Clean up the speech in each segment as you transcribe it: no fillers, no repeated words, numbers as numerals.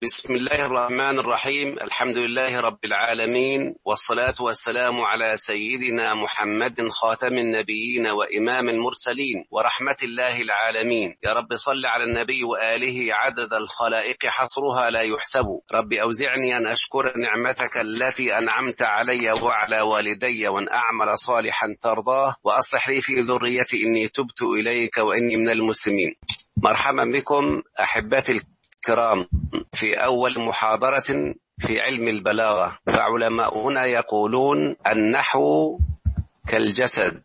بسم الله الرحمن الرحيم. الحمد لله رب العالمين، والصلاة والسلام على سيدنا محمد خاتم النبيين وإمام المرسلين ورحمة الله العالمين. يا رب صل على النبي وآله عدد الخلائق حصرها لا يحسب. رب أوزعني أن أشكر نعمتك التي أنعمت علي وعلى والدي، وأن أعمل صالحا ترضاه، وأصلح لي في ذريتي إني تبت إليك وإني من المسلمين. مرحبا بكم أحبتي الكرام في أول محاضرة في علم البلاغة. فعلماؤنا يقولون النحو كالجسد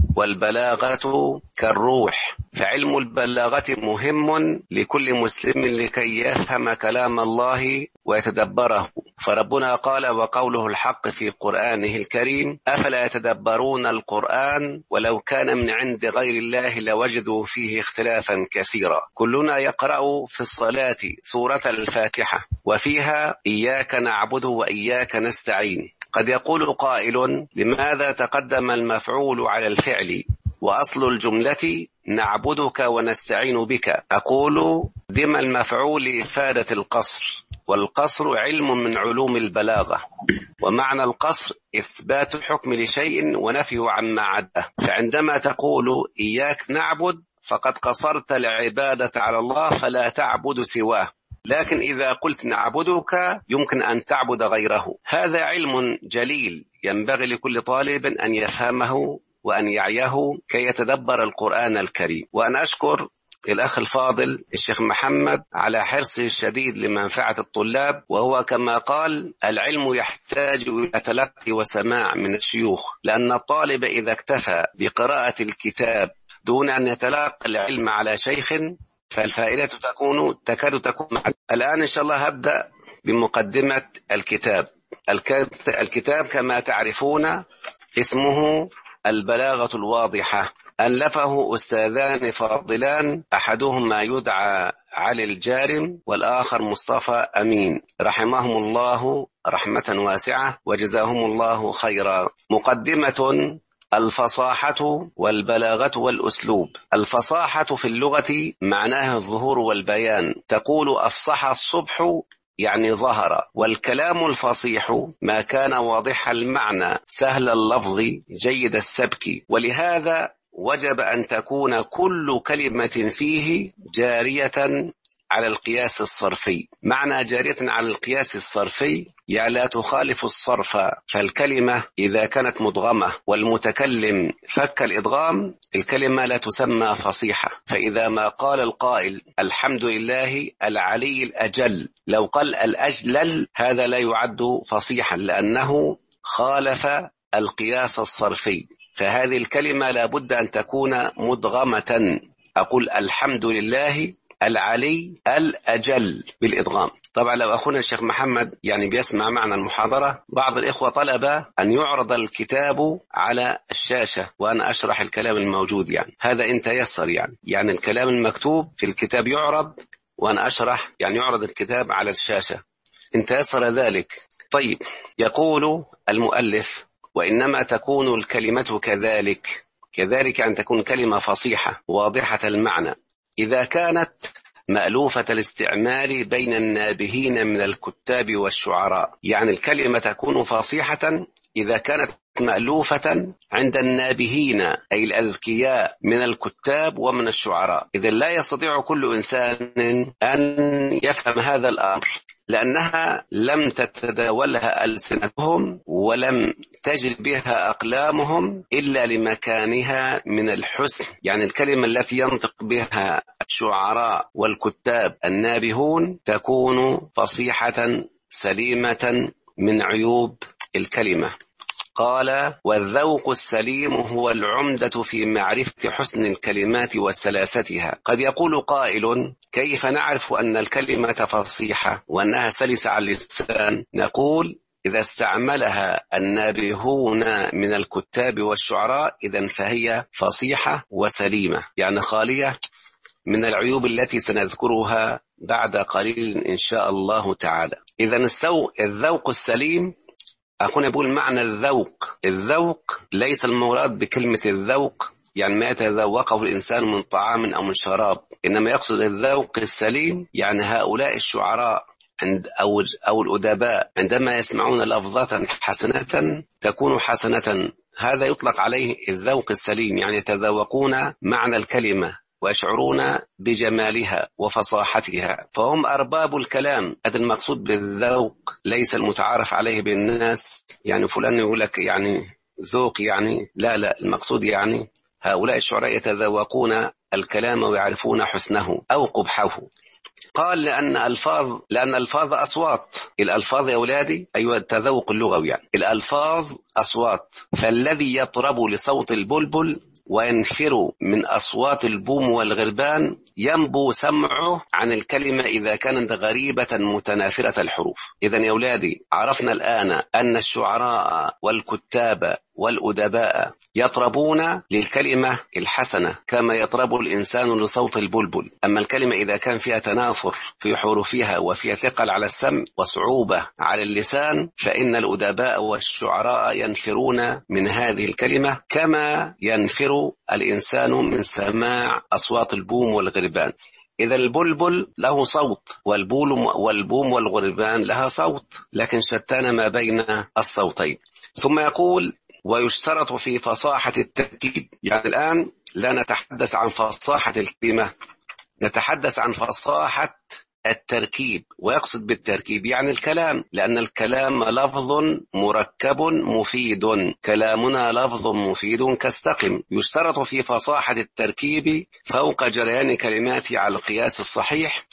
والبلاغة كالروح، فعلم البلاغة مهم لكل مسلم لكي يفهم كلام الله ويتدبره. فربنا قال وقوله الحق في قرآنه الكريم: أفلا يتدبرون القرآن ولو كان من عند غير الله لوجدوا فيه اختلافا كثيرا. كلنا يقرأ في الصلاة سورة الفاتحة وفيها إياك نعبد وإياك نستعين. قد يقول قائل: لماذا تقدم المفعول على الفعل وأصل الجملة نعبدك ونستعين بك؟ أقول: ذم المفعول إفادة القصر، والقصر علم من علوم البلاغة، ومعنى القصر إثبات الحكم لشيء ونفيه عما عداه. فعندما تقول إياك نعبد فقد قصرت العبادة على الله فلا تعبد سواه، لكن إذا قلت نعبدك يمكن أن تعبد غيره. هذا علم جليل ينبغي لكل طالب أن يفهمه وأن يعيه كي يتدبر القرآن الكريم. وأنا أشكر الأخ الفاضل الشيخ محمد على حرصه الشديد لمنفعة الطلاب، وهو كما قال العلم يحتاج إلى تلقي وسماع من الشيوخ، لأن الطالب إذا اكتفى بقراءة الكتاب دون أن يتلقى العلم على شيخ فالفائدة تكاد تكون معه. الآن إن شاء الله هبدأ بمقدمة الكتاب. الكتاب كما تعرفون اسمه البلاغة الواضحة، ألفه أستاذان فاضلان، أحدهما يدعى علي الجارم والآخر مصطفى أمين، رحمهم الله رحمة واسعة وجزاهم الله خيرا. مقدمة: الفصاحة والبلاغة والأسلوب. الفصاحة في اللغة معناها الظهور والبيان، تقول أفصح الصبح يعني ظهر، والكلام الفصيح ما كان واضح المعنى سهل اللفظ جيد السبك. ولهذا وجب أن تكون كل كلمة فيه جارية على القياس الصرفي. معنى جارية على القياس الصرفي يعني لا تخالف الصرف. فالكلمة إذا كانت مدغمة والمتكلم فك الإدغام الكلمة لا تسمى فصيحة. فإذا ما قال القائل الحمد لله العلي الأجل، لو قال الأجلل هذا لا يعد فصيحا لأنه خالف القياس الصرفي. فهذه الكلمة لا بد أن تكون مدغمة. أقول الحمد لله العلي الأجل بالإدغام. طبعا لو أخونا الشيخ محمد بيسمع معنا المحاضرة، بعض الإخوة طلب أن يعرض الكتاب على الشاشة وأنا أشرح الكلام الموجود، هذا إن تيسر، يعني الكلام المكتوب في الكتاب يعرض وأنا أشرح، يعرض الكتاب على الشاشة إن تيسر ذلك. طيب، يقول المؤلف: وإنما تكون الكلمة كذلك أن تكون كلمة فصيحة واضحة المعنى إذا كانت مألوفة الاستعمال بين النابهين من الكتاب والشعراء. الكلمة تكون فصيحة إذا كانت مألوفة عند النابهين أي الأذكياء من الكتاب ومن الشعراء. إذن لا يستطيع كل إنسان أن يفهم هذا الأمر، لأنها لم تتداولها ألسنتهم ولم تجد بها أقلامهم إلا لمكانها من الحسن. الكلمة التي ينطق بها الشعراء والكتاب النابهون تكون فصيحة سليمة من عيوب الكلمة. قال: والذوق السليم هو العمدة في معرفة حسن الكلمات وسلاستها. قد يقول قائل: كيف نعرف أن الكلمة فصيحة وأنها سلسة على اللسان؟ نقول: إذا استعملها النابهون من الكتاب والشعراء إذن فهي فصيحة وسليمة، خالية من العيوب التي سنذكرها بعد قليل إن شاء الله تعالى. إذن الذوق السليم، أخونا يقول معنى الذوق ليس المراد بكلمة الذوق ما يتذوقه الإنسان من طعام أو من شراب، إنما يقصد الذوق السليم هؤلاء الشعراء أو الأدباء عندما يسمعون لفظة حسنة تكون حسنة، هذا يطلق عليه الذوق السليم، يعني يتذوقون معنى الكلمة ويشعرون بجمالها وفصاحتها، فهم أرباب الكلام. هذا المقصود بالذوق، ليس المتعارف عليه بالناس، يعني فلان يقول لك يعني ذوق، يعني لا، المقصود يعني هؤلاء الشعراء يتذوقون الكلام ويعرفون حسنه أو قبحه. قال لأن الألفاظ أصوات. الألفاظ يا أولادي، أيوة التذوق اللغوي، يعني الألفاظ أصوات، فالذي يطرب لصوت البلبل وينفر من أصوات البوم والغربان ينبو سمعه عن الكلمة إذا كانت غريبة متنافرة الحروف. إذن يا أولادي عرفنا الآن أن الشعراء والكتاب والأدباء يطربون للكلمة الحسنة كما يطرب الإنسان لصوت البلبل. أما الكلمة إذا كان فيها تنافر في حروفها وفيها ثقل على السمع وصعوبة على اللسان، فإن الأدباء والشعراء ينفرون من هذه الكلمة كما ينفر الإنسان من سماع أصوات البوم والغربان. إذا البلبل له صوت، والبوم والغربان لها صوت، لكن شتان ما بين الصوتين. ثم يقول: ويشترط في فصاحة التركيب. يعني الآن لا نتحدث عن فصاحة الكلمة، نتحدث عن فصاحة التركيب. ويقصد بالتركيب يعني الكلام، لأن الكلام لفظ مركب مفيد، كلامنا لفظ مفيد كاستقم. يشترط في فصاحة التركيب فوق جريان كلماته على القياس الصحيح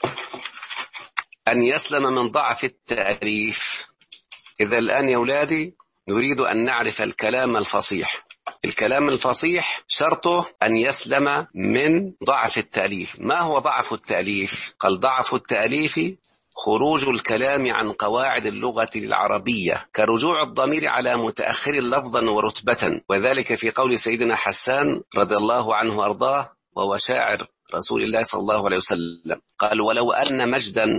أن يسلم من ضعف التأليف. إذا الآن يا أولادي نريد أن نعرف الكلام الفصيح. الكلام الفصيح شرطه أن يسلم من ضعف التأليف. ما هو ضعف التأليف؟ قال: ضعف التأليف خروج الكلام عن قواعد اللغة العربية، كرجوع الضمير على متأخر لفظا ورتبة، وذلك في قول سيدنا حسان رضي الله عنه وأرضاه، وهو شاعر رسول الله صلى الله عليه وسلم، قال: ولو أن مجدا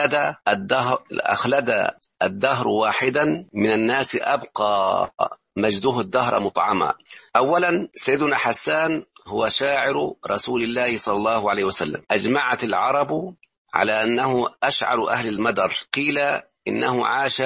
أخلد الدهر واحدا من الناس أبقى مجده الدهر مطعما. أولا سيدنا حسان هو شاعر رسول الله صلى الله عليه وسلم، أجمعت العرب على أنه أشعر أهل المدر، قيل إنه عاش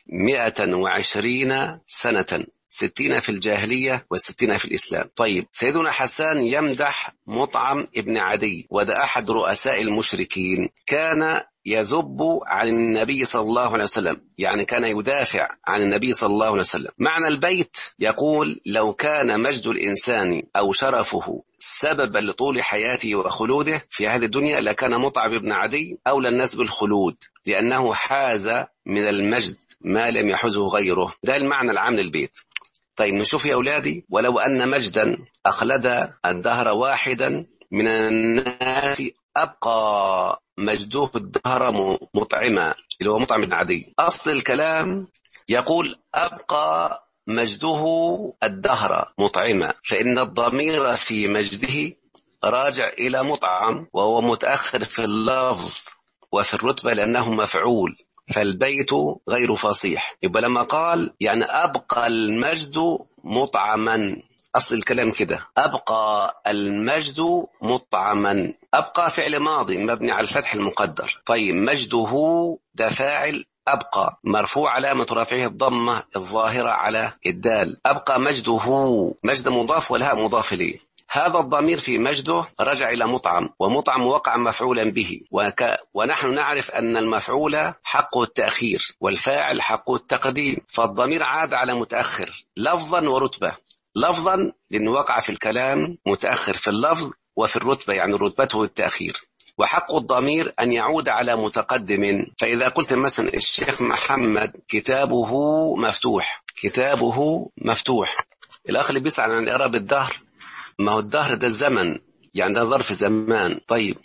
120 سنة، 60 في الجاهلية و60 في الإسلام. طيب، سيدنا حسان يمدح مطعم ابن عدي، وده أحد رؤساء المشركين، كان يذب عن النبي صلى الله عليه وسلم، يعني كان يدافع عن النبي صلى الله عليه وسلم. معنى البيت يقول: لو كان مجد الإنسان أو شرفه سببا لطول حياته وخلوده في هذه الدنيا لكان مطعم ابن عدي أولى الناس بالخلود، لأنه حاز من المجد ما لم يحزه غيره. ده المعنى العام للبيت. طيب نشوف يا أولادي: ولو أن مجدا أخلد الدهر واحدا من الناس أبقى مجده الدهر مطعما، اللي هو مطعم بن عدي. أصل الكلام يقول: أبقى مجده الدهر مطعما، فإن الضمير في مجده راجع إلى مطعم، وهو متأخر في اللفظ وفي الرتبة لأنه مفعول، فالبيت غير فصيح. يبقى لما قال يعني أبقى المجد مطعما، أصل الكلام كده: أبقى المجد مطعما. أبقى فعل ماضي مبني على الفتح المقدر. طيب، مجده ده فاعل، أبقى مرفوع علامة رفعه الضمة الظاهرة على الدال. أبقى مجده، مجد مضاف والهاء مضاف إليه. هذا الضمير في مجده رجع إلى مطعم، ومطعم وقع مفعولا به، ونحن نعرف أن المفعول حقه التأخير والفاعل حقه التقديم، فالضمير عاد على متأخر لفظا ورتبة. لفظا لأنه وقع في الكلام متأخر في اللفظ وفي الرتبة، يعني رتبته التأخير، وحق الضمير أن يعود على متقدم. فإذا قلت مثلا الشيخ محمد كتابه مفتوح، كتابه مفتوح، الأخ اللي بيسأل عن إعراب الدهر، ما هو الدهر ده الزمن، يعني ده ظرف زمان. طيب،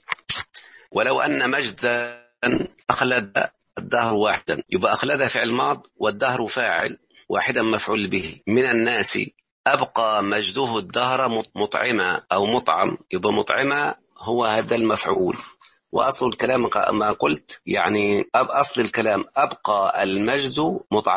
ولو أن مجدا أخلد الدهر واحدا، يبقى أخلد فعل ماض والدهر فاعل، واحدا مفعول به. من الناس أبقى مجده الدهر مطعما أو مطعم، يبقى مطعما هو هذا المفعول. وأصل الكلام ما قلت، يعني أصل الكلام أبقى المجد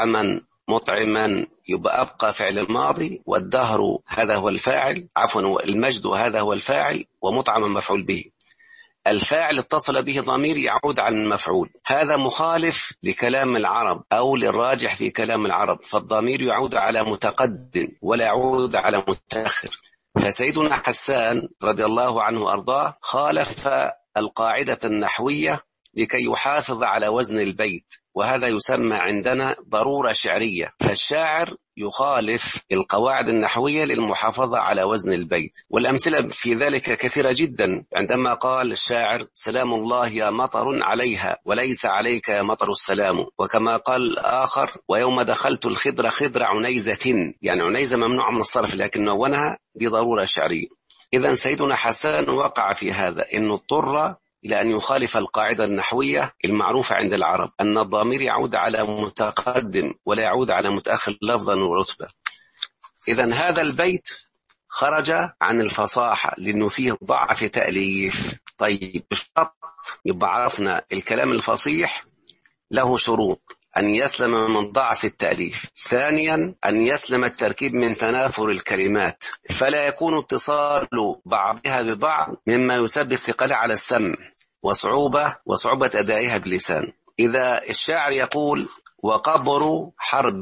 مطعما، يبقى أبقى فعل ماضي، والدهر هذا هو الفاعل، عفوا المجد هذا هو الفاعل، ومطعما مفعول به. الفاعل اتصل به ضمير يعود على المفعول. هذا مخالف لكلام العرب أو للراجح في كلام العرب، فالضمير يعود على متقدم ولا يعود على متأخر. فسيدنا حسان رضي الله عنه وأرضاه خالف القاعدة النحوية لكي يحافظ على وزن البيت، وهذا يسمى عندنا ضرورة شعرية. فالشاعر يخالف القواعد النحوية للمحافظة على وزن البيت، والأمثلة في ذلك كثيرة جدا. عندما قال الشاعر: سلام الله يا مطر عليها وليس عليك يا مطر السلام. وكما قال آخر: ويوم دخلت الخضر خضر عنيزة، يعني عنيزة ممنوع من الصرف لكن نونها، دي ضرورة شعرية. إذن سيدنا حسان وقع في هذا، إنه اضطر إلى أن يخالف القاعدة النحوية المعروفة عند العرب أن الضمير يعود على متقدم ولا يعود على متأخر لفظا ورتبة. إذن هذا البيت خرج عن الفصاحة لأنه فيه ضعف تأليف. طيب بالشرط يبقى عرفنا الكلام الفصيح له شروط: أن يسلم من ضعف التأليف، ثانيا أن يسلم التركيب من تنافر الكلمات، فلا يكون اتصال بعضها ببعض مما يسبب الثقل على السمع وصعوبة أدائها باللسان. إذا الشاعر يقول: وقبر حرب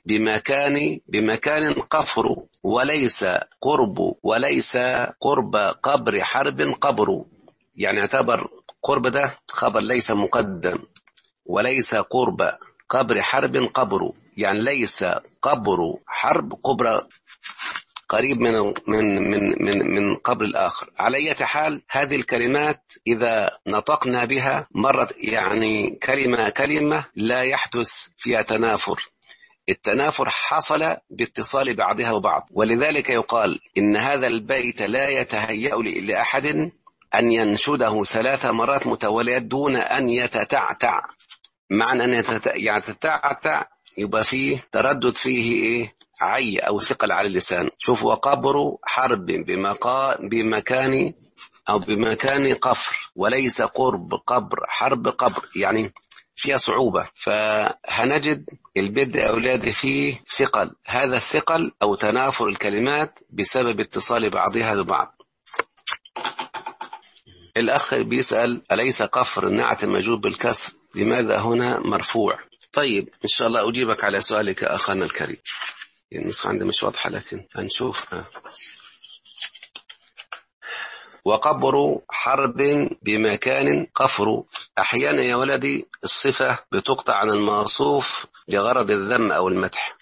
بمكان قفر وليس قرب قبر حرب قبر، يعني اعتبر قرب ده خبر ليس مقدم، وليس قرب قبر حرب قبر، يعني ليس قبر حرب قبر قريب من قبر الآخر. على أي حال هذه الكلمات إذا نطقنا بها مرة، يعني كلمة لا يحدث فيها تنافر. التنافر حصل باتصال بعضها وبعض، ولذلك يقال إن هذا البيت لا يتهيأ لأحد أن ينشده 3 مرات متواليات دون أن يتتعتع. معنى أن يتتعتع يبقى فيه تردد، فيه إيه؟ عي أو ثقل على اللسان. شوف: وقبر حرب بمكان قفر وليس قرب قبر حرب قبر، يعني فيها صعوبة. فهنجد البدء يا أولادي فيه ثقل، هذا الثقل أو تنافر الكلمات بسبب اتصال بعضها ببعض. الأخ بيسأل: أليس قفر نعت مجوب بالكسر، لماذا هنا مرفوع؟ طيب إن شاء الله أجيبك على سؤالك أخانا الكريم. النسخة عندي مش واضحة لكن هنشوف. وقبر حرب بمكان قفر، أحيانا يا ولدي الصفة بتقطع عن الموصوف لغرض الذم أو المدح،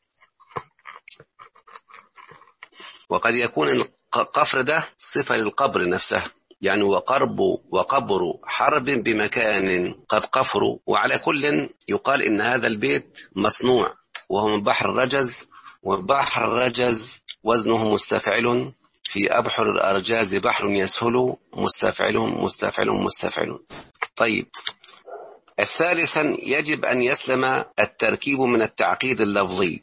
وقد يكون القفر ده صفة للقبر نفسه، يعني وقبر حرب بمكان قد قفر. وعلى كل يقال إن هذا البيت مصنوع وهو من بحر الرجز، وبحر الرجز وزنه مستفعل، في أبحر الأرجاز بحر يسهل، مستفعل. طيب الثالثا يجب أن يسلم التركيب من التعقيد اللفظي.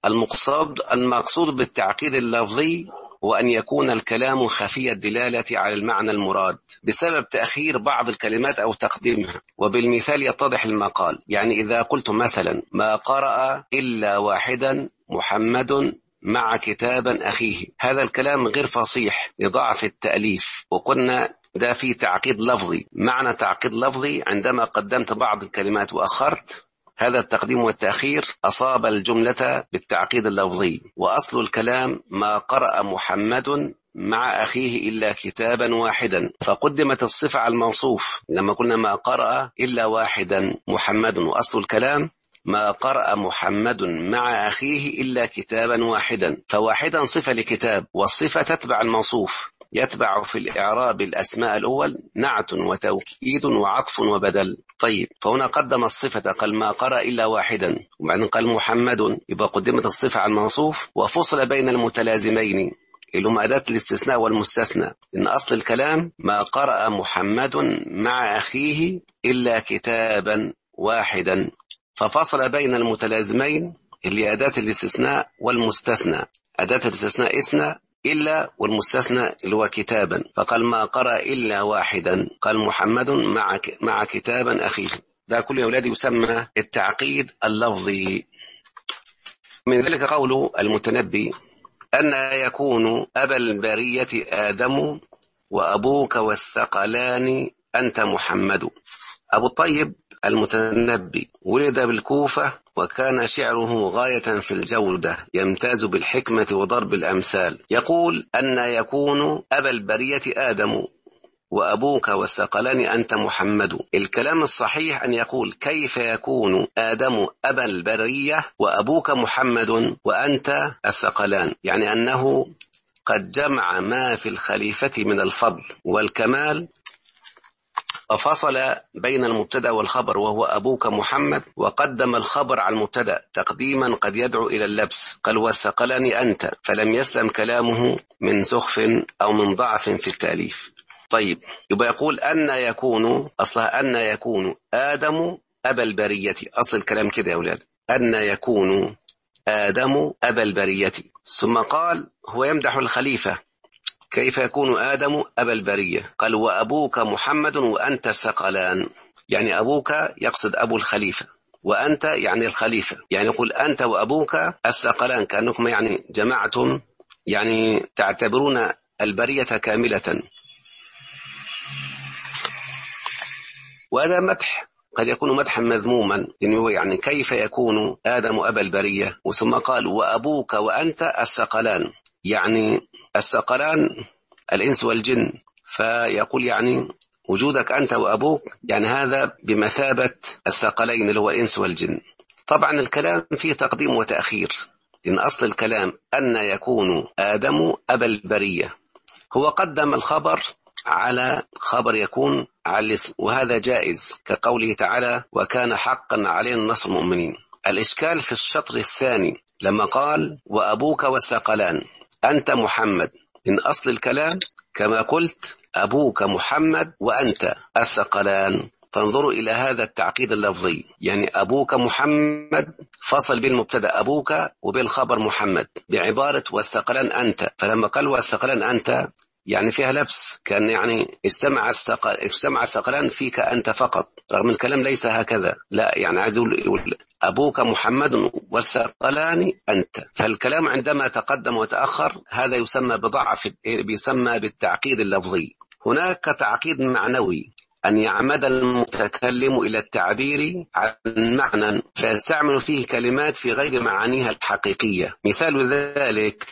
المقصود بالتعقيد اللفظي وأن يكون الكلام خفي الدلالة على المعنى المراد بسبب تأخير بعض الكلمات أو تقديمها. وبالمثال يتضح المقال، يعني إذا قلت مثلا: ما قرأ إلا واحدا محمد مع كتابا أخيه، هذا الكلام غير فصيح لضعف التأليف، وقلنا ده فيه تعقيد لفظي. معنى تعقيد لفظي عندما قدمت بعض الكلمات وأخرت، هذا التقديم والتأخير أصاب الجملة بالتعقيد اللفظي. وأصل الكلام: ما قرأ محمد مع أخيه إلا كتابا واحدا، فقدمت الصفة على الموصوف لما قلنا ما قرأ إلا واحدا محمد، وأصل الكلام: ما قرأ محمد مع أخيه إلا كتابا واحدا، فواحدا صفة لكتاب، والصفة تتبع الموصوف، يتبع في الإعراب الأسماء الأول نعت وتوكيد وعطف وبدل. طيب فهنا قدم الصفة، قال ما قرأ إلا واحدا، وبعدين قال محمد، يبقى قدمت الصفة على الموصوف وفصل بين المتلازمين اللي هم أداة الاستثناء والمستثنى. إن أصل الكلام: ما قرأ محمد مع أخيه إلا كتابا واحدا، ففصل بين المتلازمين اللي أداة الاستثناء والمستثنى. أداة الاستثناء إثنى إلا، والمستثنى اللي هو كتابا، فقال ما قرأ إلا واحدا، قال محمد مع كتابا أخيه. ده كل يا أولادي يسمى التعقيد اللفظي. من ذلك قول المتنبي: أن يكون أبا البرية آدم وأبوك والثقلان أنت محمد. أبو الطيب المتنبي ولد بالكوفة، وكان شعره غاية في الجودة، يمتاز بالحكمة وضرب الأمثال. يقول: أن يكون أبا البرية آدم وأبوك والثقلان أنت محمد. الكلام الصحيح أن يقول: كيف يكون آدم أبا البرية وأبوك محمد وأنت الثقلان، يعني أنه قد جمع ما في الخليفة من الفضل والكمال، وفصل بين المبتدأ والخبر وهو أبوك محمد، وقدم الخبر على المبتدأ تقديما قد يدعو إلى اللبس. قال: والثقلان أنت، فلم يسلم كلامه من سخف أو من ضعف في التأليف. طيب، يبقى يقول أن يكون، أصلها أن يكون آدم أبا البرية، أصل الكلام كده يا أولاد، أن يكون آدم أبا البرية. ثم قال هو يمدح الخليفة: كيف يكون آدم أبا البرية؟ قال: وأبوك محمد وأنت الثقلان، يعني أبوك يقصد أبو الخليفة، وأنت يعني الخليفة، يعني يقول أنت وأبوك الثقلان، كأنكم يعني جمعتم، يعني تعتبرون البرية كاملة. وهذا مدح قد يكون مدحا مذموما، يعني كيف يكون آدم أبا البرية، ثم قال وأبوك وأنت الثقلان، يعني الثقلان الإنس والجن، فيقول يعني وجودك أنت وأبوك يعني هذا بمثابة الثقلين اللي هو الإنس والجن. طبعا الكلام فيه تقديم وتأخير، لأن أصل الكلام أن يكون آدم أبا البرية، هو قدم الخبر على خبر يكون على الاسم، وهذا جائز كقوله تعالى: وكان حقا علينا نصر المؤمنين. الإشكال في الشطر الثاني لما قال وأبوك والثقلان أنت محمد، من أصل الكلام كما قلت أبوك محمد وأنت الثقلان، فانظروا إلى هذا التعقيد اللفظي، يعني أبوك محمد فصل بين المبتدأ أبوك وبين الخبر محمد بعبارة والثقلان أنت، فلما قال والثقلان أنت يعني فيها لبس، كان يعني اجتمع الثقلان فيك أنت فقط، رغم الكلام ليس هكذا، لا، يعني عايز يقول أبوك محمد والثقلان أنت. فالكلام عندما تقدم وتأخر هذا يسمى بضعف، بيسمى بالتعقيد اللفظي. هناك تعقيد معنوي، أن يعمد المتكلم إلى التعبير عن معنى فيستعمل فيه كلمات في غير معانيها الحقيقية. مثال ذلك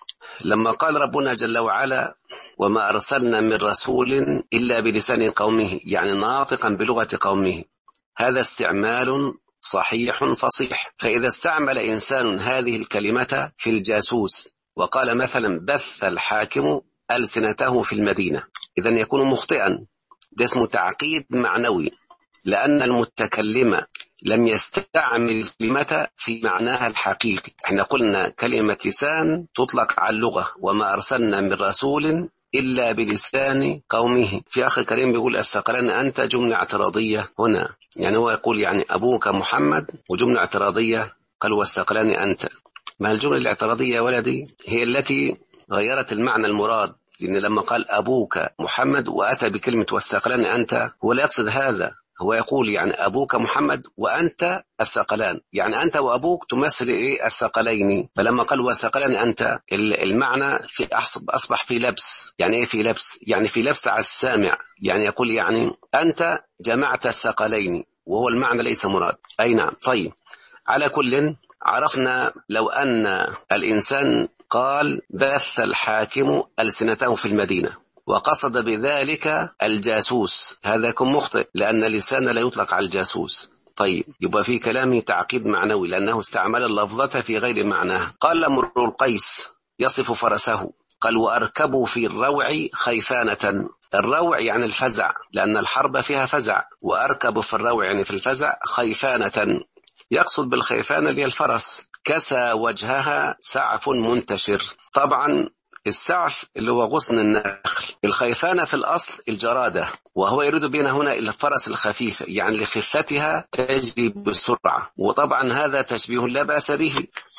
لما قال ربنا جل وعلا: وما أرسلنا من رسول إلا بلسان قومه، يعني ناطقا بلغة قومه. هذا استعمال صحيح فصيح. فإذا استعمل إنسان هذه الكلمة في الجاسوس وقال مثلا بث الحاكم ألسنته في المدينة، إذن يكون مخطئا، ده اسمه تعقيد معنوي، لأن المتكلم لم يستعمل الكلمة في معناها الحقيقي. احنا قلنا كلمة لسان تطلق على اللغة، وما أرسلنا من رسول إلا بلسان قومه. في أخي الكريم بيقول الثقلان أنت جملة اعتراضية هنا، يعني هو يقول يعني أبوك محمد وجملة اعتراضية قال والثقلان أنت. ما الجملة الاعتراضية يا ولدي هي التي غيرت المعنى المراد، لأن لما قال أبوك محمد وأتى بكلمة والثقلان أنت هو لا يقصد هذا، هو يقول يعني أبوك محمد وأنت الثقلان، يعني أنت وأبوك تمثل إيه الثقلين. فلما قال والثقلان أنت المعنى في أصبح في لبس. يعني إيه في لبس؟ يعني في لبس على السامع، يعني يقول يعني أنت جمعت الثقلين، وهو المعنى ليس مراد. أي نعم. طيب، على كل عرفنا لو أن الإنسان قال بث الحاكم ألسنته في المدينة وقصد بذلك الجاسوس، هذا يكون مخطئ، لأن اللسان لا يطلق على الجاسوس. طيب، يبقى في كلامه تعقيد معنوي لأنه استعمل اللفظة في غير معناها. قال امرؤ القيس يصف فرسه، قال وأركبوا في الروع خيفانة. الروع يعني الفزع، لأن الحرب فيها فزع، وأركب في الروع يعني في الفزع خيفانة، يقصد بالخيفانة اللي هي الفرس. كسى وجهها سعف منتشر. طبعا السعف اللي هو غصن النخل، الخيفانة في الأصل الجرادة، وهو يريد بنا هنا الفرس الخفيفة، يعني لخفتها تجري بسرعة، وطبعا هذا تشبيه لا بأس به،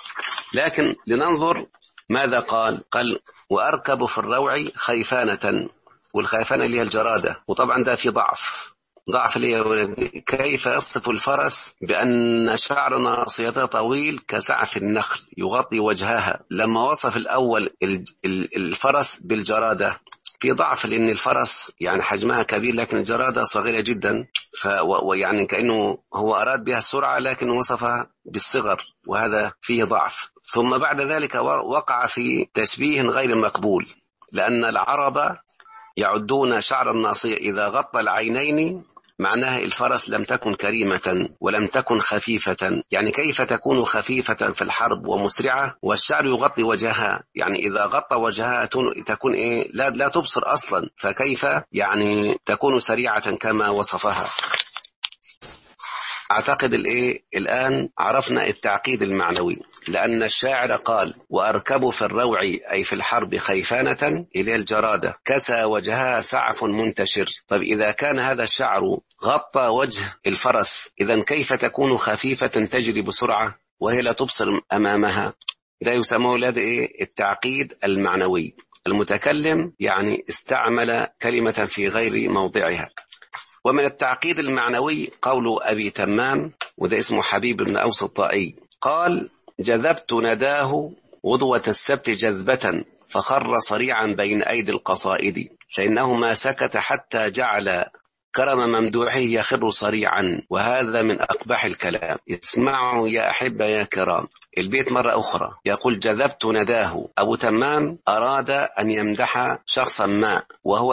لكن لننظر ماذا قال. قال وأركب في الروع خيفانة، والخيفانة اللي هي الجرادة، وطبعا ده في ضعف، ضعف ليه يا ولدي؟ كيف يصف الفرس بأن شعر ناصيته طويل كسعف النخل يغطي وجهها، لما وصف الأول الفرس بالجرادة؟ في ضعف، لأن الفرس يعني حجمها كبير لكن الجرادة صغيرة جدا، ويعني كأنه هو أراد بها السرعة لكن وصفها بالصغر، وهذا فيه ضعف. ثم بعد ذلك وقع في تشبيه غير مقبول، لأن العرب يعدون شعر الناصية إذا غطى العينين معناها الفرس لم تكن كريمة ولم تكن خفيفة. يعني كيف تكون خفيفة في الحرب ومسرعة والشعر يغطي وجهها؟ يعني إذا غطى وجهها تكون إيه؟ لا تبصر أصلا، فكيف يعني تكون سريعة كما وصفها؟ أعتقد الآن عرفنا التعقيد المعنوي، لأن الشاعر قال: وأركب في الروع أي في الحرب خيفانة إلى الجرادة كسى وجهها سعف منتشر. طب إذا كان هذا الشعر غطى وجه الفرس، إذن كيف تكون خفيفة تجري بسرعة وهي لا تبصر أمامها؟ ده يسمى التعقيد المعنوي. المتكلم يعني استعمل كلمة في غير موضعها. ومن التعقيد المعنوي قول أبي تمام، وده اسمه حبيب بن أوس الطائي، قال: جذبت نداه غدوة السبت جذبة فخر صريعا بين أيدي القصائد، فإنه ما سكت حتى جعل كرم ممدوحه يخر صريعا، وهذا من أقبح الكلام. اسمعوا يا أحبة يا كرام. البيت مرة أخرى يقول: جذبت نداه. أبو تمام أراد أن يمدح شخصا ما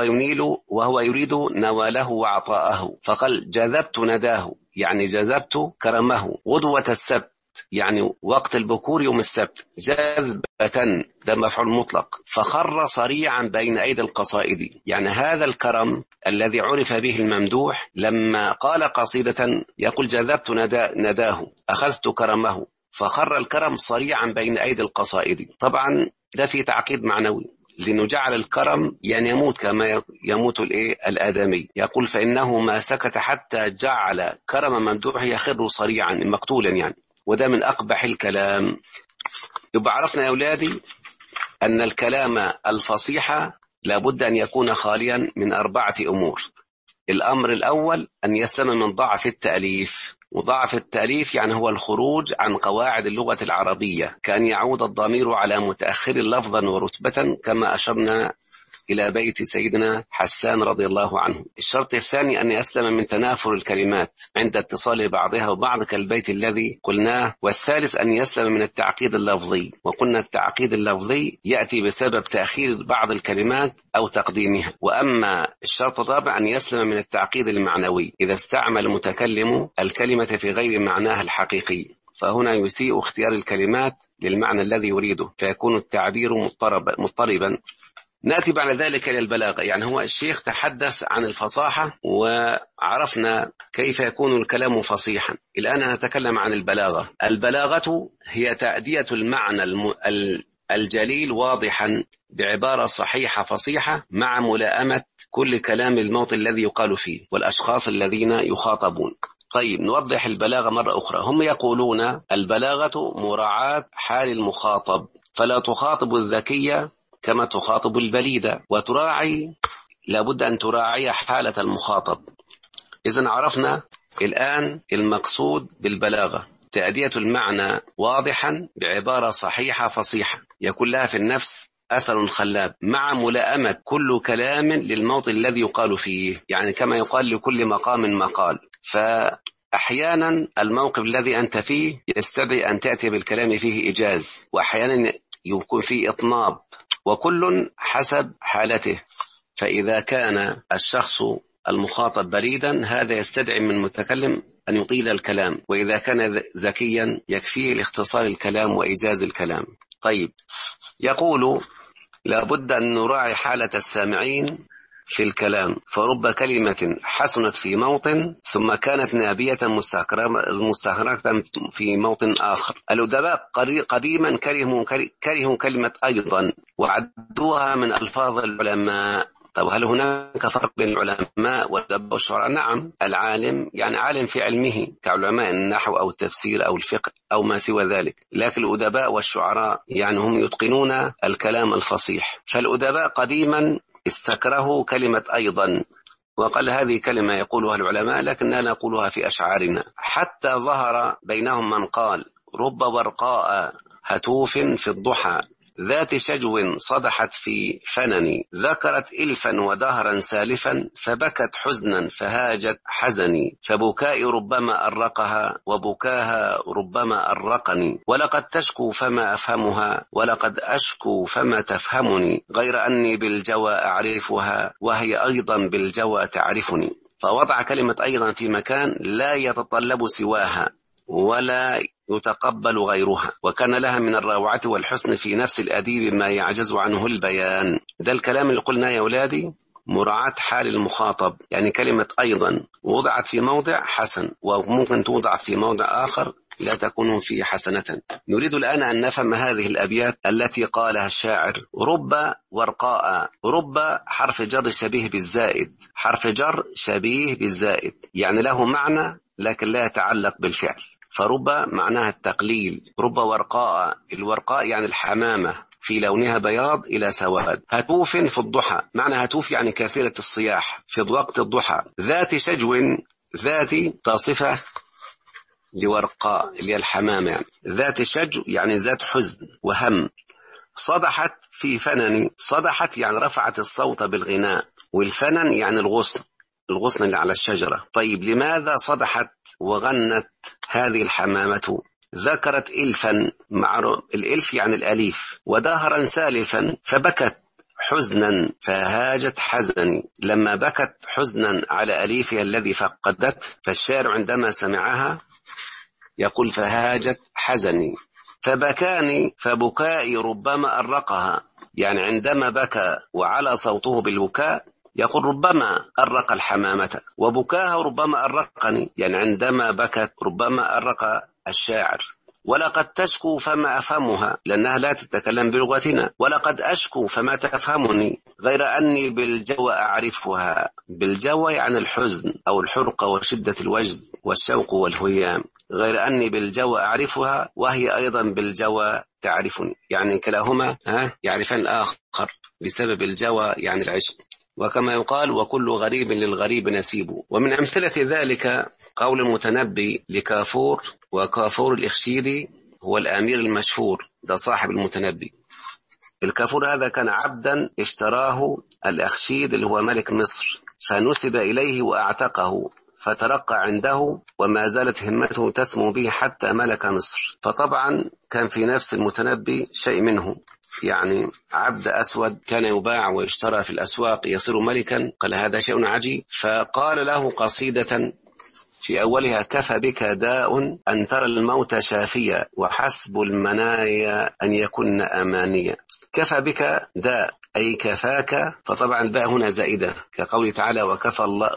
وهو يريد نواله وعطاءه، فقال: جذبت نداه يعني جذبت كرمه غدوة السبت يعني وقت البكور يوم السبت، جذبة ده مفعول مطلق، فخر صريعا بين أيدي القصائد، يعني هذا الكرم الذي عرف به الممدوح لما قال قصيدة يقول: جذبت نداه أخذت كرمه، فخر الكرم صريعا بين أيدي القصائد. طبعا ده في تعقيد معنوي، لأنه جعل الكرم يعني يموت كما يموت الآدمي. يقول: فإنه ما سكت حتى جعل كرم ممدوح يخر صريعا مقتولا يعني، وده من أقبح الكلام. يبقى عرفنا يا أولادي أن الكلام الفصيح لابد أن يكون خاليا من 4 أمور. الأمر الأول أن يسلم من ضعف التأليف، وضعف التأليف يعني هو الخروج عن قواعد اللغة العربية، كأن يعود الضمير على متأخر لفظا ورتبة، كما أشرنا إلى بيت سيدنا حسان رضي الله عنه. الشرط الثاني أن يسلم من تنافر الكلمات عند اتصال بعضها وبعض كالبيت الذي قلناه. والثالث أن يسلم من التعقيد اللفظي، وقلنا التعقيد اللفظي يأتي بسبب تأخير بعض الكلمات أو تقديمها. وأما الشرط الرابع أن يسلم من التعقيد المعنوي، إذا استعمل المتكلم الكلمة في غير معناها الحقيقي، فهنا يسيء اختيار الكلمات للمعنى الذي يريده، فيكون التعبير مضطربا. نأتي بعد ذلك إلى البلاغة. يعني هو الشيخ تحدث عن الفصاحة وعرفنا كيف يكون الكلام فصيحا. الآن نتكلم عن البلاغة. البلاغة هي تأدية المعنى الجليل واضحا بعبارة صحيحة فصيحة مع ملائمة كل كلام الموطن الذي يقال فيه والأشخاص الذين يخاطبون. طيب نوضح البلاغة مرة أخرى. هم يقولون البلاغة مراعاة حال المخاطب، فلا تخاطب الذكية كما تخاطب البليدة، لابد أن تراعي حالة المخاطب. إذن عرفنا الآن المقصود بالبلاغة: تأدية المعنى واضحا بعبارة صحيحة فصيحة يكون لها في النفس أثر خلاب مع ملائمة كل كلام للموطن الذي يقال فيه، يعني كما يقال لكل مقام مقال. فأحيانا الموقف الذي أنت فيه يستدعي أن تأتي بالكلام فيه إيجاز، وأحيانا يكون فيه إطناب، وكل حسب حالته. فإذا كان الشخص المخاطب بريدا هذا يستدعي من المتكلم أن يطيل الكلام، وإذا كان ذكيا يكفيه الاختصار الكلام وإيجاز الكلام. طيب يقول: لابد أن نراعي حالة السامعين في الكلام، فرب كلمة حسنت في موطن ثم كانت نابية مستهركة في موطن آخر. الأدباء قديما كرهوا كلمة أيضا وعدوها من ألفاظ العلماء. طب هل هناك فرق بين العلماء والأدباء والشعراء؟ نعم، العالم يعني عالم في علمه كعلماء النحو أو التفسير أو الفقه أو ما سوى ذلك، لكن الأدباء والشعراء يعني هم يتقنون الكلام الفصيح. فالأدباء قديما استكرهوا كلمة أيضا وقال هذه كلمة يقولها العلماء لكننا نقولها في أشعارنا. حتى ظهر بينهم من قال رب ورقاء هتوف في الضحى ذات شجو صدحت في فنني ذكرت إلفا ودهرا سالفا فبكت حزنا فهاجت حزني فبكائي ربما أرقها وبكاها ربما أرقني ولقد تشكو فما أفهمها ولقد أشكو فما تفهمني غير أني بالجوى أعرفها وهي أيضا بالجوى تعرفني. فوضع كلمة أيضا في مكان لا يتطلب سواها ولا يتقبل غيرها، وكان لها من الروعة والحسن في نفس الأديب ما يعجز عنه البيان. ده الكلام اللي قلنا يا أولادي مراعاة حال المخاطب، يعني كلمة أيضا وضعت في موضع حسن وممكن توضع في موضع آخر لا تكون فيه حسنة. نريد الآن أن نفهم هذه الأبيات التي قالها الشاعر. رب ورقاء، رب حرف جر شبيه بالزائد، حرف جر شبيه بالزائد يعني له معنى لكن لا يتعلق بالفعل، فرب معناها التقليل. رب ورقاء، الورقاء يعني الحمامة في لونها بياض إلى سواد. هتوف في الضحى، معنى هتوف يعني كثيرة الصياح في وقت الضحى. ذات شجو، ذات تصفة لورقاء اللي هي الحمامة يعني. ذات شجو يعني ذات حزن وهم. صدحت في فنن، صدحت يعني رفعت الصوت بالغناء، والفنن يعني الغصن، الغصن اللي على الشجرة. طيب لماذا صدحت وغنت هذه الحمامة؟ ذكرت إلفا، مع الإلف يعني الأليف، ودهرا سالفا فبكت حزنا فهاجت حزني. لما بكت حزنا على أليفها الذي فقدت، فالشاعر عندما سمعها يقول فهاجت حزني. فبكاني فبكائي ربما أرقها، يعني عندما بكى وعلى صوته بالبكاء يقول ربما أرق الحمامة، وبكاها ربما أرقني، يعني عندما بكت ربما أرق الشاعر. ولقد تشكو فما أفهمها، لأنها لا تتكلم بلغتنا. ولقد أشكو فما تفهمني غير أني بالجوى أعرفها. بالجوى يعني الحزن أو الحرقة وشدة الوجد والشوق والهيام. غير أني بالجوى أعرفها وهي أيضا بالجوى تعرفني، يعني كلاهما يعرفان الآخر بسبب الجوى يعني العشق. وكما يقال وكل غريب للغريب نسيب. ومن أمثلة ذلك قول المتنبي لكافور، وكافور الإخشيدي هو الأمير المشهور، ده صاحب المتنبي. الكافور هذا كان عبدا اشتراه الأخشيد اللي هو ملك مصر، فنسب إليه وأعتقه فترقى عنده، وما زالت همته تسمو به حتى ملك مصر. فطبعا كان في نفس المتنبي شيء منه، يعني عبد أسود كان يباع ويشترى في الأسواق يصير ملكا. قال هذا شيء عجيب، فقال له قصيدة في أولها كفى بك داء أن ترى الموت شافيا وحسب المنايا أن يكن أمانيا. كفى بك داء أي كفاك، فطبعا الباء هنا زائدة كقوله تعالى وكفى الله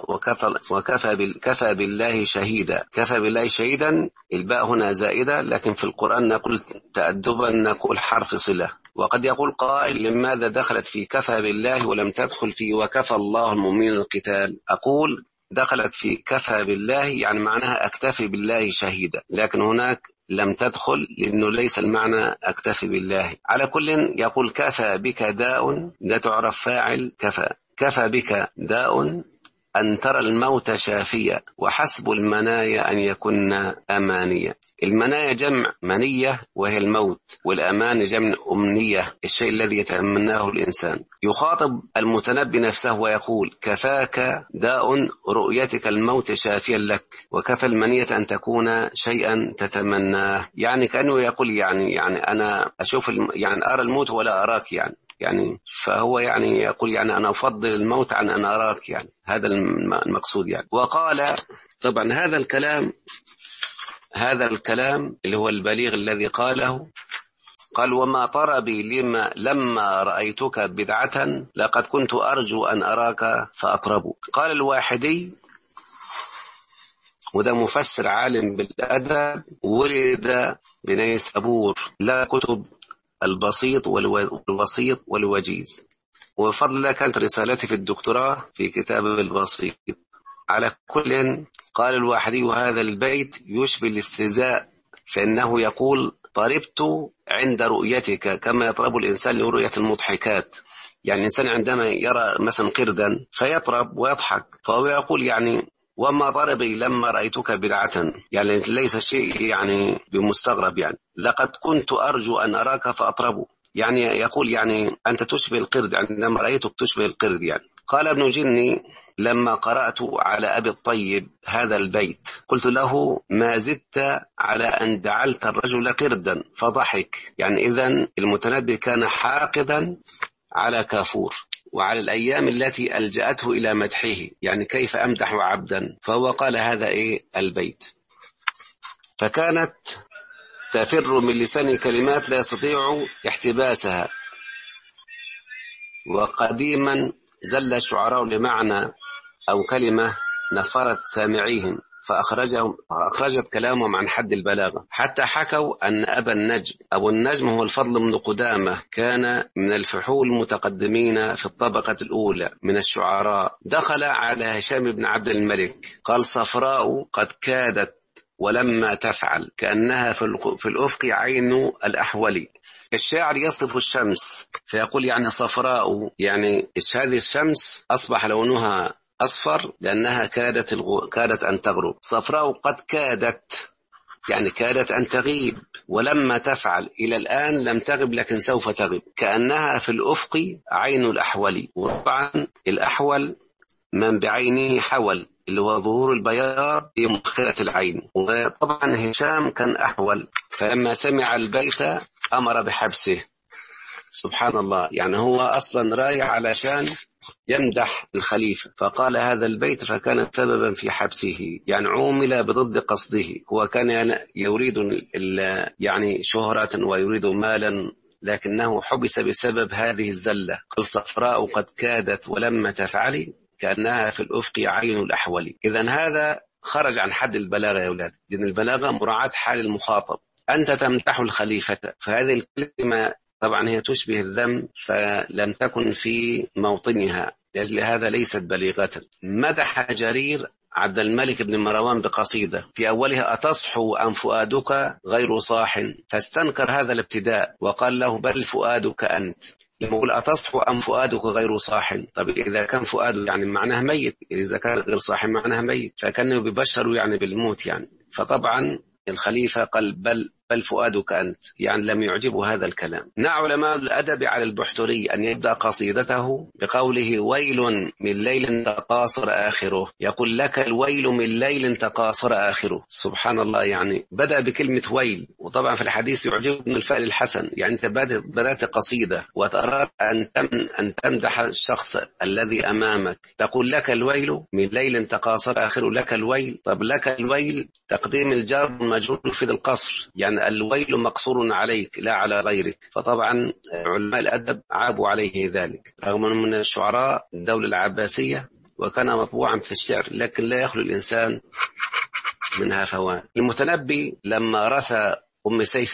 كفى بالله شهيدا. كفى بالله شهيدا، الباء هنا زائدة، لكن في القرآن نقول تأدبا نقول حرف صلة. وقد يقول قائل لماذا دخلت في كفى بالله ولم تدخل في وكفى الله المؤمنين القتال؟ أقول دخلت في كفى بالله يعني معناها أكتفي بالله شهيدا، لكن هناك لم تدخل لأنه ليس المعنى أكتفي بالله. على كل يقول كفى بك داء، لا تعرف فاعل كفى. كفى بك داء أن ترى الموت شافيا وحسب المنايا أن يكن أمانيا. المنايا جمع منية وهي الموت، والأمان جمع أمنية الشيء الذي يتمناه الإنسان. يخاطب المتنبي نفسه ويقول كفاك داء رؤيتك الموت شافيا لك، وكفى المنية أن تكون شيئا تتمناه. يعني كأنه يقول يعني أنا أشوف يعني أرى الموت ولا أراك، يعني فهو يعني يقول يعني أنا أفضل الموت عن أن أراك، يعني هذا المقصود يعني. وقال طبعا هذا الكلام اللي هو البليغ الذي قاله، قال وما طربي لما رأيتك بدعة لقد كنت أرجو أن أراك فأطرب. قال الواحدي، وده مفسر عالم بالأدب، ولد بنيسابور، لا كتب البسيط والوسيط والوجيز، وبفضل الله كانت رسالتي في الدكتوراه في كتاب البسيط. على كل قال الواحدي وهذا البيت يشبه الاستهزاء، فإنه يقول طربت عند رؤيتك كما يطرب الإنسان لرؤية المضحكات. يعني الإنسان عندما يرى مثلا قردا فيطرب ويضحك، فهو يقول يعني وما ضربي لما رأيتك بدعة، يعني ليس شيء يعني بمستغرب، يعني لقد كنت أرجو أن أراك فأطرب، يعني يقول يعني أنت تشبه القرد، عندما رأيتك تشبه القرد يعني. قال ابن جني لما قرأت على أبي الطيب هذا البيت قلت له ما زدت على أن جعلت الرجل قردا، فضحك. يعني إذن المتنبي كان حاقدا على كافور وعلى الأيام التي ألجأته إلى مدحه، يعني كيف أمدح عبدا، فهو قال هذا البيت. فكانت تفر من لسان كلمات لا يستطيع احتباسها، وقديما زل الشعراء لمعنى أو كلمة نفرت سامعيهم فأخرجت كلامهم عن حد البلاغة، حتى حكوا أن أبو النجم هو الفضل بن قدامة، كان من الفحول المتقدمين في الطبقة الأولى من الشعراء، دخل على هشام بن عبد الملك قال صفراء قد كادت ولما تفعل كأنها في الأفق عين الأحول. الشاعر يصف الشمس فيقول يعني صفراء، يعني هذه الشمس أصبح لونها أصفر لأنها كادت أن تغرب. صفراء قد كادت، يعني كادت أن تغيب، ولما تفعل إلى الآن لم تغب لكن سوف تغيب، كأنها في الأفق عين الأحول. وطبعا الأحول من بعينه حول، اللي هو ظهور البياض في مؤخرة العين. وطبعا هشام كان أحول، فلما سمع البيت أمر بحبسه. سبحان الله، يعني هو أصلا رايح علشان يمدح الخليفة، فقال هذا البيت فكان سببا في حبسه، يعني عومل بضد قصده. هو كان يريد يعني شهرة ويريد مالا، لكنه حبس بسبب هذه الزلة. قال صفراء قد كادت ولما تفعلي كأنها في الأفق عين الأحول. إذن هذا خرج عن حد البلاغة يا أولاد، لأن البلاغة مراعاة حال المخاطب. أنت تمدح الخليفة، فهذه الكلمة طبعا هي تشبه الذم، فلم تكن في موطنها، لأجل هذا ليست بليغة. مدح جرير عبد الملك بن مروان بقصيدة في أولها أتصحو أم فؤادك غير صاح، فاستنكر هذا الابتداء وقال له بل فؤادك أنت. لما يقول أتصحو أم فؤادك غير صاح، طب إذا كان فؤاده يعني معناه ميت، إذا كان غير صاح معناه ميت، فكانه ببشر يعني بالموت يعني. فطبعا الخليفة قال بل فؤادك أنت، يعني لم يعجبه هذا الكلام. نعى علماء الأدب على البحتري أن يبدأ قصيدته بقوله ويل من ليل تقاصر آخره، يقول لك الويل من ليل تقاصر آخره. سبحان الله، يعني بدأ بكلمة ويل. وطبعا في الحديث يعجبني الفعل الحسن، يعني أنت بدأت قصيدة وأردت أن تمدح الشخص الذي أمامك، تقول لك الويل من ليل تقاصر آخره، لك الويل. طب لك الويل تقديم الجار والمجرور في القصر، يعني الويل مقصور عليك لا على غيرك. فطبعا علماء الأدب عابوا عليه ذلك، رغم من الشعراء الدولة العباسية وكان مطبوعا في الشعر، لكن لا يخلو الإنسان من هفوان. المتنبي لما رثى سيف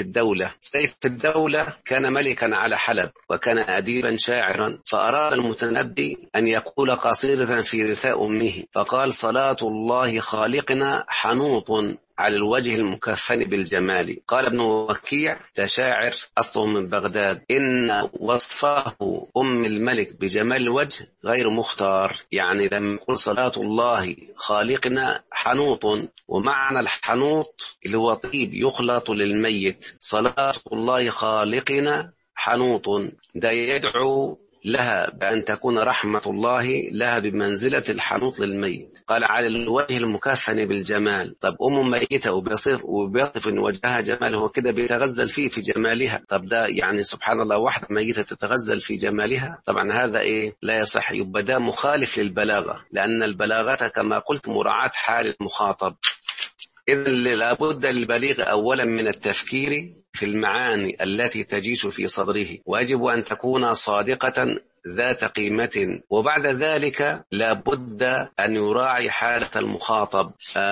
الدولة كان ملكا على حلب وكان أديبا شاعرا، فأراد المتنبي أن يقول قصيدة في رثاء أمه، فقال صلاة الله خالقنا حنوط على الوجه المكفن بالجمال. قال ابن وكيع تشاعر أصله من بغداد إن وصفه أم الملك بجمال الوجه غير مختار، يعني لما يقول صلاة الله خالقنا حنوط، ومعنى الحنوط اللي هو طيب يخلط للميت، صلاة الله خالقنا حنوط، ده يدعو لها بأن تكون رحمة الله لها بمنزلة الحنوط للميت. قال على الوجه المكفن بالجمال. طب ميتة وبيصف إن وجهها جمال، هو كده بيتغزل فيه في جمالها. طب ده يعني سبحان الله، واحدة ميتة تتغزل في جمالها؟ طبعا هذا لا يصح، يبقى ده مخالف للبلاغة، لأن البلاغة كما قلت مراعاة حال المخاطب. إذن لابد للبليغ أولا من التفكير في المعاني التي تجيش في صدره، ويجب أن تكون صادقة ذات قيمة، وبعد ذلك لابد أن يراعي حالة المخاطب.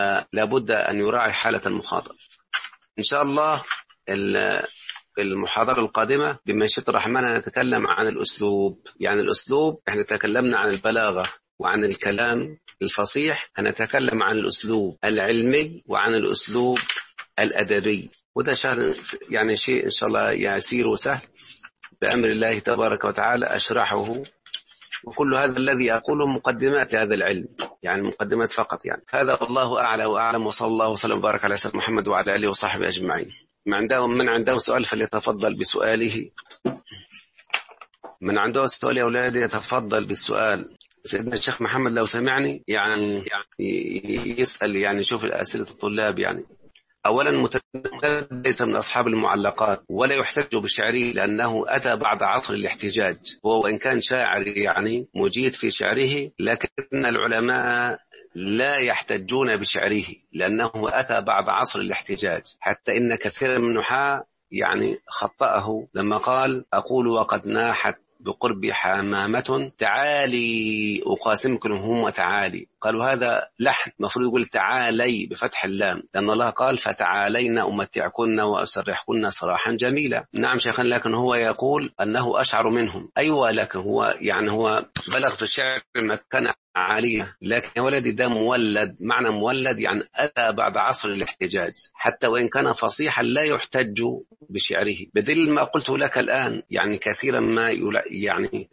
إن شاء الله في المحاضرة القادمة بمشيئة الرحمن نتكلم عن الأسلوب. يعني الأسلوب احنا تكلمنا عن البلاغة وعن الكلام الفصيح، هنتكلم عن الأسلوب العلمي وعن الأسلوب الأدبي، وده يعني شيء إن شاء الله يسير وسهل بأمر الله تبارك وتعالى أشرحه. وكل هذا الذي أقوله مقدمات لهذا العلم، يعني مقدمات فقط يعني. هذا والله أعلى وأعلم، وصلى الله وسلم وبارك على سيدنا محمد وعلى آله وصحبه أجمعين. من عنده سؤال فليتفضل بسؤاله. من عنده سؤال يا أولادي يتفضل بالسؤال. سيدنا الشيخ محمد لو سمعني يعني يسأل، يعني شوف أسئلة الطلاب. يعني أولا متنبي ليس من أصحاب المعلقات ولا يحتج بشعره، لأنه أتى بعد عصر الاحتجاج. هو وإن كان شاعر يعني مجيد في شعره، لكن العلماء لا يحتجون بشعره لأنه أتى بعد عصر الاحتجاج. حتى إن كثيرا من النحاة يعني خطأه لما قال أقول وقد ناحت بقرب حمامة تعالي أقاسمكم هم تعالي، قالوا هذا لحن، المفروض يقول تعالي بفتح اللام، لأن الله قال فتعالين أمتعكن وأسرحكن سراحا جميلا. نعم شيخا، لكن هو يقول أنه أشعر منهم. أيوة، لكن هو يعني هو بلغ في الشعر مكانة عالية، لكن يا ولدي ده مولد. معنى مولد يعني أتى بعد عصر الاحتجاج، حتى وإن كان فصيحا لا يحتج بشعره. بدل ما قلت لك الآن، يعني كثيرا ما يعني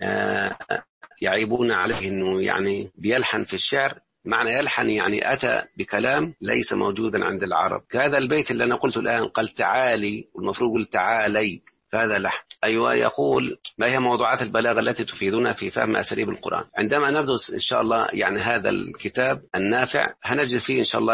يعيبون عليه أنه يعني بيلحن في الشعر. معنى يلحن يعني أتى بكلام ليس موجودا عند العرب. هذا البيت اللي أنا قلته الآن قال تعالي، والمفروض يقول تعالي، فهذا لحن. أيوة، يقول ما هي موضوعات البلاغة التي تفيدنا في فهم أساليب القرآن؟ عندما ندرس إن شاء الله يعني هذا الكتاب النافع هنجد فيه إن شاء الله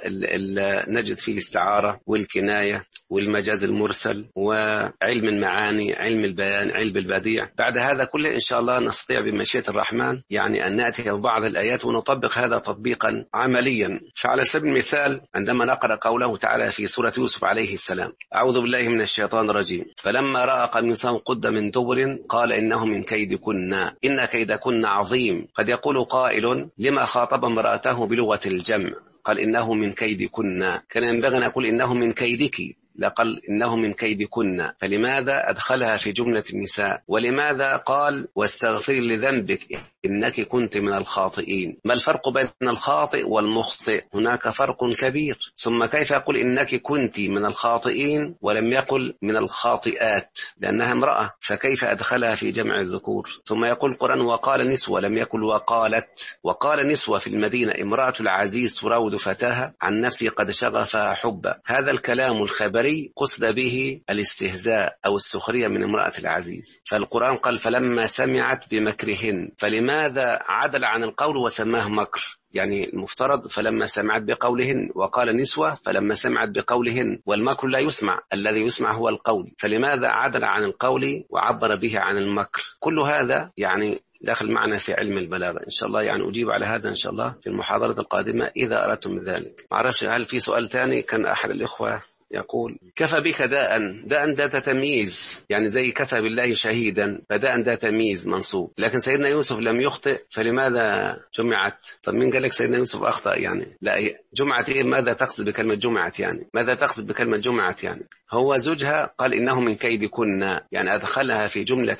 نجد فيه الاستعارة والكناية والمجاز المرسل وعلم المعاني، علم البيان، علم البديع. بعد هذا كله إن شاء الله نستطيع بمشيئة الرحمن يعني أن نأتي ببعض الآيات ونطبق هذا تطبيقا عمليا. فعلى سبيل المثال عندما نقرأ قوله تعالى في سورة يوسف عليه السلام: أعوذ بالله من الشيطان الرجيم، فلما رأى قميصه قد من دبر قال إنه من كيدكن إن كيدكن عظيم. قد يقول قائل لما خاطب امرأته بلغة الجمع؟ قال إنه من كيدكن، كان ينبغي أن أقول إنه من كيدك، لا قال إنه من كيدكن. فلماذا أدخلها في جملة النساء؟ ولماذا قال واستغفري لذنبك إنك كنت من الخاطئين؟ ما الفرق بين الخاطئ والمخطئ؟ هناك فرق كبير. ثم كيف يقول إنك كنت من الخاطئين ولم يقل من الخاطئات لأنها امرأة؟ فكيف أدخلها في جمع الذكور؟ ثم يقول القرآن وقال نسوة، لم يقل وقالت. وقال نسوة في المدينة امرأة العزيز تراود فتاها عن نفسه قد شغفها حبا. هذا الكلام الخبري قصد به الاستهزاء أو السخرية من امرأة العزيز. فالقرآن قال فلما سمعت بمكرهن، فلماذا عدل عن القول وسماه مكر؟ يعني المفترض فلما سمعت بقولهن، وقال نسوة فلما سمعت بقولهن، والمكر لا يسمع، الذي يسمع هو القول. فلماذا عدل عن القول وعبر به عن المكر؟ كل هذا يعني داخل معنا في علم البلاغة. إن شاء الله يعني أجيب على هذا إن شاء الله في المحاضرة القادمة إذا أردتم ذلك. معرفش هل في سؤال تاني؟ كان أحد الإخوة يقول كفى بك داء ده تمييز، يعني زي كفى بالله شهيدا، فداء ده تمييز منصوب. لكن سيدنا يوسف لم يخطئ، فلماذا جمعت؟ طب مين قال لك سيدنا يوسف أخطأ؟ يعني لا، جمعت إيه؟ ماذا تقصد بكلمة جمعت؟ يعني ماذا تقصد بكلمة جمعت؟ يعني هو زوجها قال إنه من كيدكن، يعني أدخلها في جملة،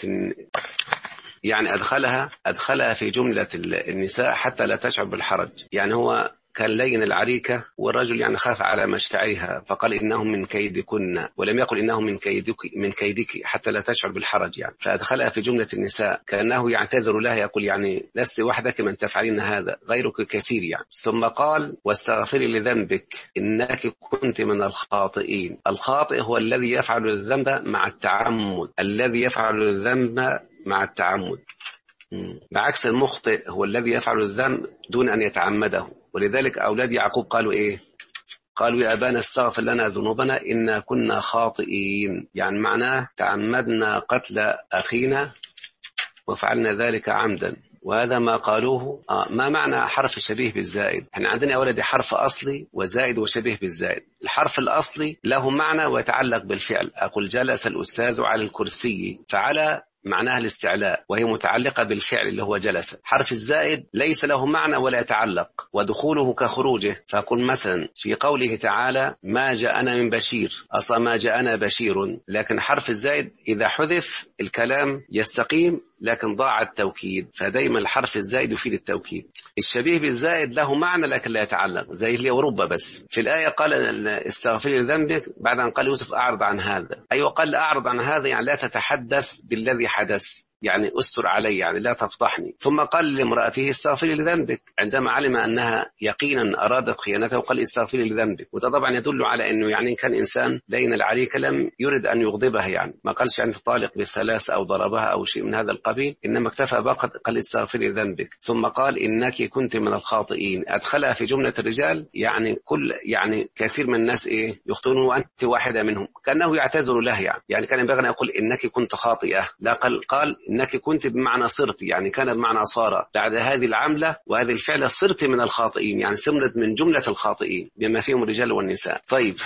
يعني أدخلها في جملة النساء حتى لا تشعر بالحرج. يعني هو كان لين العريكة، والرجل يعني خاف على مشاعرها فقال إنهم من كيدكن، ولم يقل إنهم من كيدك حتى لا تشعر بالحرج. يعني فأدخلها في جملة النساء كأنه يعتذر لها، يقول يعني لست وحدك من تفعلين هذا، غيرك كثير يعني. ثم قال واستغفري لذنبك إنك كنت من الخاطئين. الخاطئ هو الذي يفعل الذنب مع التعمد، الذي يفعل الذنب مع التعمد، بعكس المخطئ هو الذي يفعل الذنب دون أن يتعمده. ولذلك أولاد يعقوب قالوا إيه؟ قالوا يا أبانا استغفر لنا ذنوبنا إنا كنا خاطئين، يعني معناه تعمدنا قتل أخينا وفعلنا ذلك عمدا. وهذا ما قالوه. ما معنى حرف شبيه بالزائد؟ احنا عندنا يا ولدي حرف أصلي وزائد وشبيه بالزائد. الحرف الأصلي له معنى ويتعلق بالفعل. أقول جلس الأستاذ على الكرسي، فعلى معناها الاستعلاء وهي متعلقة بالفعل اللي هو جلس. حرف الزائد ليس له معنى ولا يتعلق، ودخوله كخروجه. فأقول مثلا في قوله تعالى ما جاءنا من بشير، أصلا ما جاءنا بشير، لكن حرف الزائد إذا حذف الكلام يستقيم لكن ضاع التوكيد، فدايما الحرف الزائد يفيد التوكيد. الشبيه بالزائد له معنى لكن لا يتعلق، زي اللي ورب بس. في الآية قال استغفر لذنبك، بعد أن قال يوسف أعرض عن هذا. أيوة قال أعرض عن هذا يعني لا تتحدث بالذي حدث، يعني أستر علي، يعني لا تفضحني. ثم قال لامرأته استغفري لذنبك، عندما علم أنها يقينا أرادت خيانته قال استغفري لذنبك. وده طبعا يدل على أنه يعني كان إنسان لين العليك لم يرد أن يغضبها، يعني ما قالش يعني تطالق بالثلاث أو ضربها أو شيء من هذا القبيل، إنما اكتفى فقط قال استغفري لذنبك. ثم قال إنك كنت من الخاطئين، أدخلها في جملة الرجال، يعني كثير من الناس يخطئون وأنت واحدة منهم، كأنه يعتذر له، يعني كان ينبغي أن يقول إنك كنت خاطئة، لا قال إنك كنت بمعنى صرت، يعني كان بمعنى صار. بعد هذه العملة وهذه الفعلة صرت من الخاطئين، يعني صرت من جملة الخاطئين بما فيهم الرجال والنساء.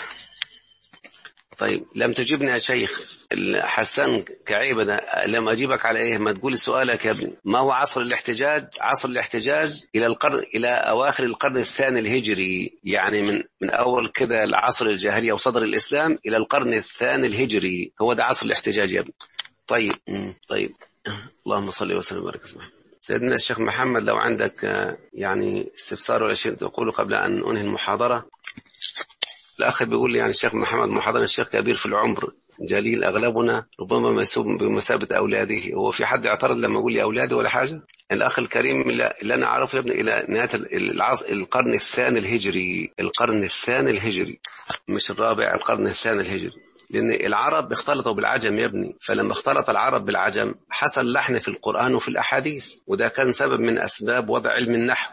طيب لم تجبني يا شيخ حسان كعيبة، لم أجيبك على إيه؟ ما تقول سؤالك يا ابني. ما هو عصر الاحتجاج؟ عصر الاحتجاج إلى أواخر القرن الثاني الهجري، يعني من أول كده العصر الجاهلية وصدر الإسلام إلى القرن الثاني الهجري، هو ده عصر الاحتجاج يا ابني. طيب اللهم صل وسلم وبارك. سيدنا الشيخ محمد، لو عندك يعني استفسار ولا شيء تقوله قبل أن أنهي المحاضرة. الأخ بيقول لي يعني الشيخ محمد محاضرة الشيخ كبير في العمر جليل، أغلبنا ربما مسوب بمثابة أولاده. هو في حد اعترض لما أقول لي أولادي ولا حاجة؟ الأخ الكريم اللي أنا أعرفه يا ابني إلى نهاية القرن الثاني الهجري، القرن الثاني الهجري مش الرابع، القرن الثاني الهجري. لأن العرب اختلطوا بالعجم يا ابني، فلما اختلط العرب بالعجم حصل لحن في القرآن وفي الأحاديث، وده كان سبب من أسباب وضع علم النحو،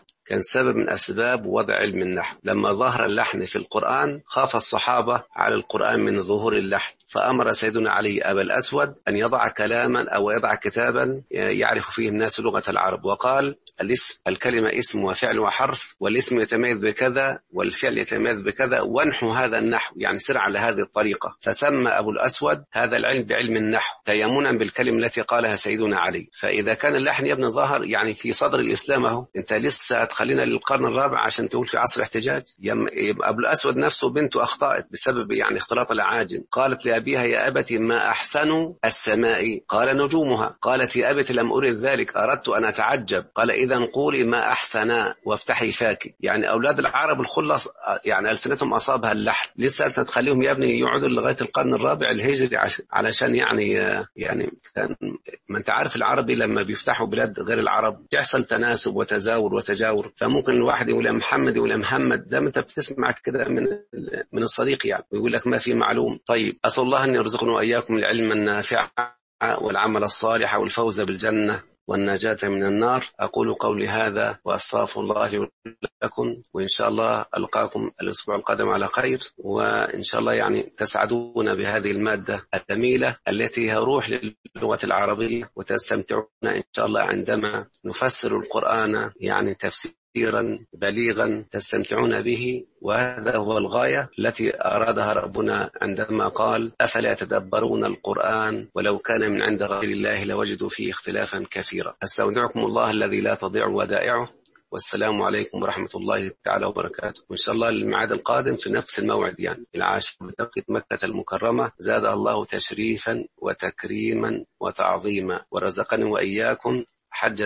لما ظهر اللحن في القرآن خاف الصحابة على القرآن من ظهور اللحن، فأمر سيدنا علي أبا الأسود أن يضع كلاما أو يضع كتابا يعرف فيه الناس لغة العرب، وقال الكلمة اسم وفعل وحرف، والاسم يتميز بكذا والفعل يتميز بكذا، وانحوا هذا النحو، يعني سر على هذه الطريقة. فسمى أبو الأسود هذا العلم بعلم النحو تيمنا بالكلمة التي قالها سيدنا علي. فإذا كان اللحن يا ابن ظهر يعني في صدر الإسلام أهو، أنت لسه هتخلينا للقرن الرابع عشان تقول في عصر احتجاج؟ يبقى أبو الأسود نفسه بنته أخطأت بسبب يعني اختلاط العاجم، قالت لأبيها يا أبت ما أحسن السماء، قال نجومها، قالت يا أبت لم أرد ذلك، أردت أن أتعجب، قال إذا قولي ما أحسن وافتحي فاك. يعني أولاد العرب الخلص يعني ألسنتهم أصابها اللحن، لسه أنت تخليهم يا ابني يقعدوا لغاية القرن الرابع الهجري علشان يعني ما أنت عارف العربي لما بيفتحوا بلاد غير العرب يحصل تناسب وتزاور وتجاور، فممكن الواحد يقول يا محمد يقول يا محمد زي ما أنت بتسمع كده من الصديق يعني، ويقول لك ما في معلوم. طيب أسأل الله أن يرزقنا وإياكم العلم النافع والعمل الصالح والفوز بالجنة والنجاة من النار. أقول قولي هذا وأستغفر الله لي ولكم، وإن شاء الله ألقاكم الأسبوع القادم على خير، وإن شاء الله يعني تسعدون بهذه المادة الجميلة التي هي روح للغة العربية، وتستمتعون إن شاء الله عندما نفسر القرآن يعني تفسيرا بليغا تستمتعون به. وهذا هو الغاية التي أرادها ربنا عندما قال أفلا يتدبرون القرآن ولو كان من عند غير الله لوجدوا فيه اختلافا كثيرا. أستودعكم الله الذي لا تضيع ودائعه، والسلام عليكم ورحمة الله تعالى وبركاته. وإن شاء الله الميعاد القادم في نفس الموعد يعني 10 بتوقيت مكة المكرمة، زادها الله تشريفا وتكريما وتعظيما، ورزقني وإياكم حج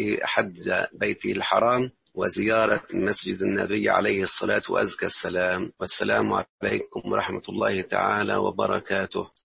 بيتي الحرام وزيارة مسجد النبي عليه الصلاة وأزكى السلام. والسلام عليكم ورحمة الله تعالى وبركاته.